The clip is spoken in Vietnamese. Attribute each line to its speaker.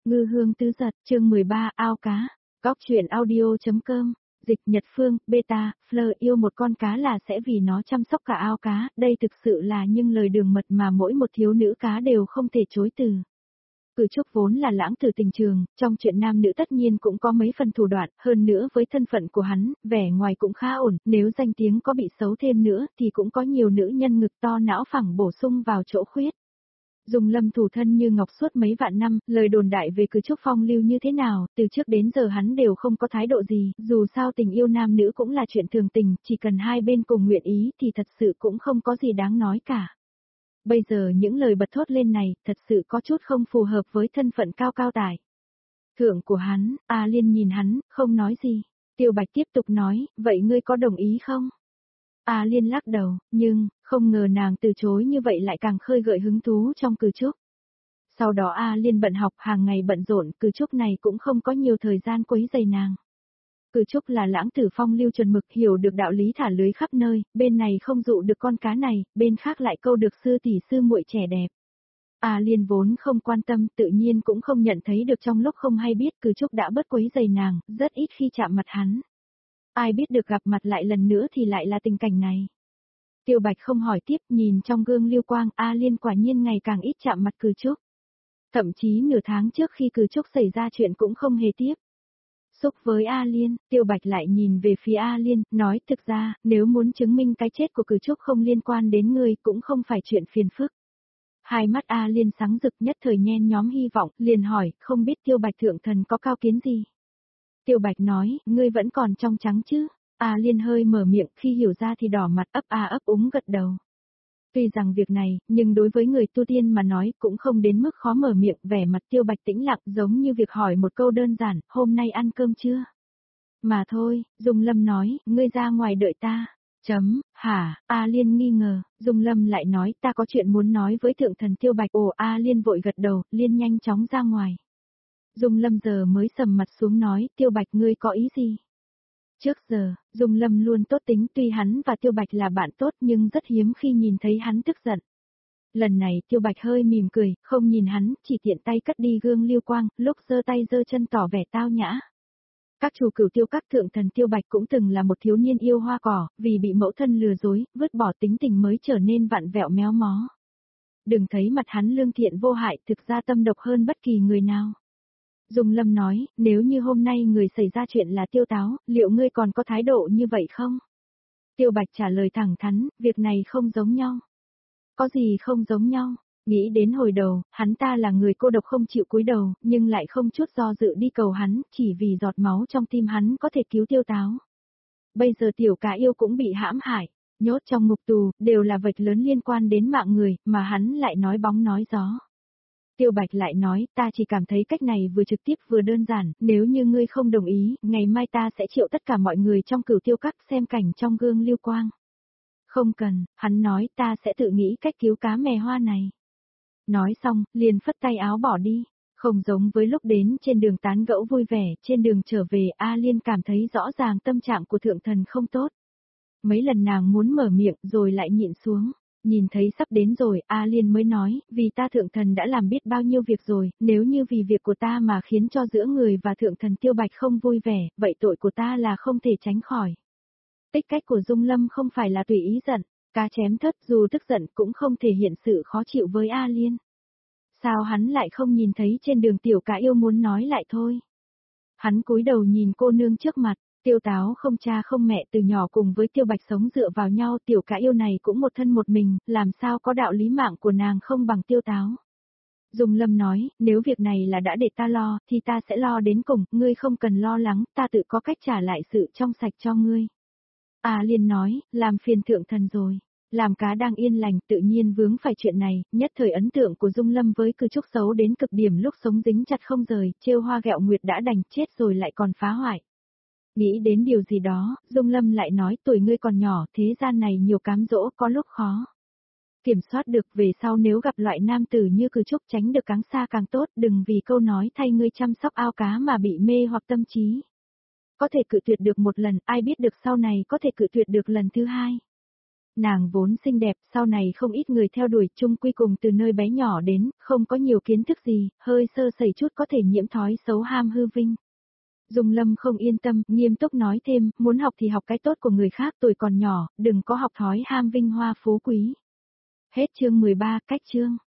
Speaker 1: Ngư hương tứ giật, chương 13, ao cá. Góc truyện audio.com. Dịch Nhật Phương, Beta, Fleur yêu một con cá là sẽ vì nó chăm sóc cả ao cá, đây thực sự là những lời đường mật mà mỗi một thiếu nữ cá đều không thể chối từ. Cử Trúc vốn là lãng tử tình trường, trong chuyện nam nữ tất nhiên cũng có mấy phần thủ đoạn, hơn nữa với thân phận của hắn, vẻ ngoài cũng khá ổn, nếu danh tiếng có bị xấu thêm nữa thì cũng có nhiều nữ nhân ngực to não phẳng bổ sung vào chỗ khuyết. Dung Lâm thủ thân như ngọc suốt mấy vạn năm, lời đồn đại về Cử Trúc phong lưu như thế nào, từ trước đến giờ hắn đều không có thái độ gì, dù sao tình yêu nam nữ cũng là chuyện thường tình, chỉ cần hai bên cùng nguyện ý thì thật sự cũng không có gì đáng nói cả. Bây giờ những lời bật thốt lên này, thật sự có chút không phù hợp với thân phận cao cao tài thượng của hắn. A Liên nhìn hắn, không nói gì. Tiêu Bạch tiếp tục nói, vậy ngươi có đồng ý không? A Liên lắc đầu, nhưng, không ngờ nàng từ chối như vậy lại càng khơi gợi hứng thú trong Cử Trúc. Sau đó A Liên bận học, hàng ngày bận rộn, Cử Trúc này cũng không có nhiều thời gian quấy rầy nàng. Cử Trúc là lãng tử phong lưu chuẩn mực, hiểu được đạo lý thả lưới khắp nơi, bên này không dụ được con cá này, bên khác lại câu được sư tỷ sư muội trẻ đẹp. A Liên vốn không quan tâm, tự nhiên cũng không nhận thấy được trong lúc không hay biết Cử Trúc đã bớt quấy rầy nàng, rất ít khi chạm mặt hắn. Ai biết được gặp mặt lại lần nữa thì lại là tình cảnh này. Tiêu Bạch không hỏi tiếp, nhìn trong gương lưu quang, A Liên quả nhiên ngày càng ít chạm mặt Cử Trúc. Thậm chí nửa tháng trước khi Cử Trúc xảy ra chuyện cũng không hề tiếp xúc với A Liên. Tiêu Bạch lại nhìn về phía A Liên, nói thực ra, nếu muốn chứng minh cái chết của Cử Trúc không liên quan đến ngươi cũng không phải chuyện phiền phức. Hai mắt A Liên sáng rực, nhất thời nhen nhóm hy vọng, liền hỏi, không biết Tiêu Bạch thượng thần có cao kiến gì? Tiêu Bạch nói, ngươi vẫn còn trong trắng chứ? A Liên hơi mở miệng, khi hiểu ra thì đỏ mặt ấp a ấp úng gật đầu. Tuy rằng việc này, nhưng đối với người tu tiên mà nói cũng không đến mức khó mở miệng, vẻ mặt Tiêu Bạch tĩnh lặng giống như việc hỏi một câu đơn giản, hôm nay ăn cơm chưa? Mà thôi, Dung Lâm nói, ngươi ra ngoài đợi ta. Hả? A Liên nghi ngờ, Dung Lâm lại nói, ta có chuyện muốn nói với thượng thần Tiêu Bạch. Ồ, A Liên vội gật đầu, Liên nhanh chóng ra ngoài. Dung Lâm giờ mới sầm mặt xuống nói, Tiêu Bạch ngươi có ý gì? Trước giờ, Dung Lâm luôn tốt tính, tuy hắn và Tiêu Bạch là bạn tốt nhưng rất hiếm khi nhìn thấy hắn tức giận. Lần này Tiêu Bạch hơi mỉm cười, không nhìn hắn, chỉ tiện tay cất đi gương lưu quang, lúc giơ tay giơ chân tỏ vẻ tao nhã. Các chủ Cửu Tiêu các thượng thần Tiêu Bạch cũng từng là một thiếu niên yêu hoa cỏ, vì bị mẫu thân lừa dối, vứt bỏ tính tình mới trở nên vặn vẹo méo mó. Đừng thấy mặt hắn lương thiện vô hại, thực ra tâm độc hơn bất kỳ người nào. Dung Lâm nói, nếu như hôm nay người xảy ra chuyện là Tiêu Táo, liệu ngươi còn có thái độ như vậy không? Tiêu Bạch trả lời thẳng thắn, việc này không giống nhau. Có gì không giống nhau? Nghĩ đến hồi đầu, hắn ta là người cô độc không chịu cúi đầu, nhưng lại không chút do dự đi cầu hắn, chỉ vì giọt máu trong tim hắn có thể cứu Tiêu Táo. Bây giờ tiểu cá yêu cũng bị hãm hại, nhốt trong ngục tù, đều là vạch lớn liên quan đến mạng người, mà hắn lại nói bóng nói gió. Tiêu Bạch lại nói, ta chỉ cảm thấy cách này vừa trực tiếp vừa đơn giản, nếu như ngươi không đồng ý, ngày mai ta sẽ triệu tất cả mọi người trong Cửu Tiêu các xem cảnh trong gương lưu quang. Không cần, hắn nói, ta sẽ tự nghĩ cách cứu cá mè hoa này. Nói xong, liền phất tay áo bỏ đi. Không giống với lúc đến trên đường tán gẫu vui vẻ, trên đường trở về A Liên cảm thấy rõ ràng tâm trạng của thượng thần không tốt. Mấy lần nàng muốn mở miệng rồi lại nhịn xuống. Nhìn thấy sắp đến rồi, A Liên mới nói, vì ta thượng thần đã làm biết bao nhiêu việc rồi, nếu như vì việc của ta mà khiến cho giữa người và thượng thần Tiêu Bạch không vui vẻ, vậy tội của ta là không thể tránh khỏi. Tích cách của Dung Lâm không phải là tùy ý giận, cá chém thớt dù tức giận cũng không thể hiện sự khó chịu với A Liên. Sao hắn lại không nhìn thấy trên đường tiểu cá yêu muốn nói lại thôi. Hắn cúi đầu nhìn cô nương trước mặt. Tiêu Táo không cha không mẹ từ nhỏ cùng với Tiêu Bạch sống dựa vào nhau, tiểu cá yêu này cũng một thân một mình, làm sao có đạo lý mạng của nàng không bằng Tiêu Táo. Dung Lâm nói, nếu việc này là đã để ta lo, thì ta sẽ lo đến cùng, ngươi không cần lo lắng, ta tự có cách trả lại sự trong sạch cho ngươi. A Liên nói, làm phiền thượng thần rồi. Làm cá đang yên lành tự nhiên vướng phải chuyện này, nhất thời ấn tượng của Dung Lâm với Cử Trúc xấu đến cực điểm lúc sống dính chặt không rời, trêu hoa ghẹo nguyệt đã đành chết rồi lại còn phá hoại. Nghĩ đến điều gì đó, Dung Lâm lại nói tuổi ngươi còn nhỏ, thế gian này nhiều cám dỗ có lúc khó kiểm soát được, về sau nếu gặp loại nam tử như Cử Trúc tránh được càng xa càng tốt, đừng vì câu nói thay ngươi chăm sóc ao cá mà bị mê hoặc tâm trí. Có thể cự tuyệt được một lần, ai biết được sau này có thể cự tuyệt được lần thứ hai. Nàng vốn xinh đẹp, sau này không ít người theo đuổi, chung quy cùng từ nơi bé nhỏ đến, không có nhiều kiến thức gì, hơi sơ sẩy chút có thể nhiễm thói xấu ham hư vinh. Dung Lâm không yên tâm, nghiêm túc nói thêm, muốn học thì học cái tốt của người khác, tuổi còn nhỏ, đừng có học thói ham vinh hoa phú quý. Hết chương 13, cách chương.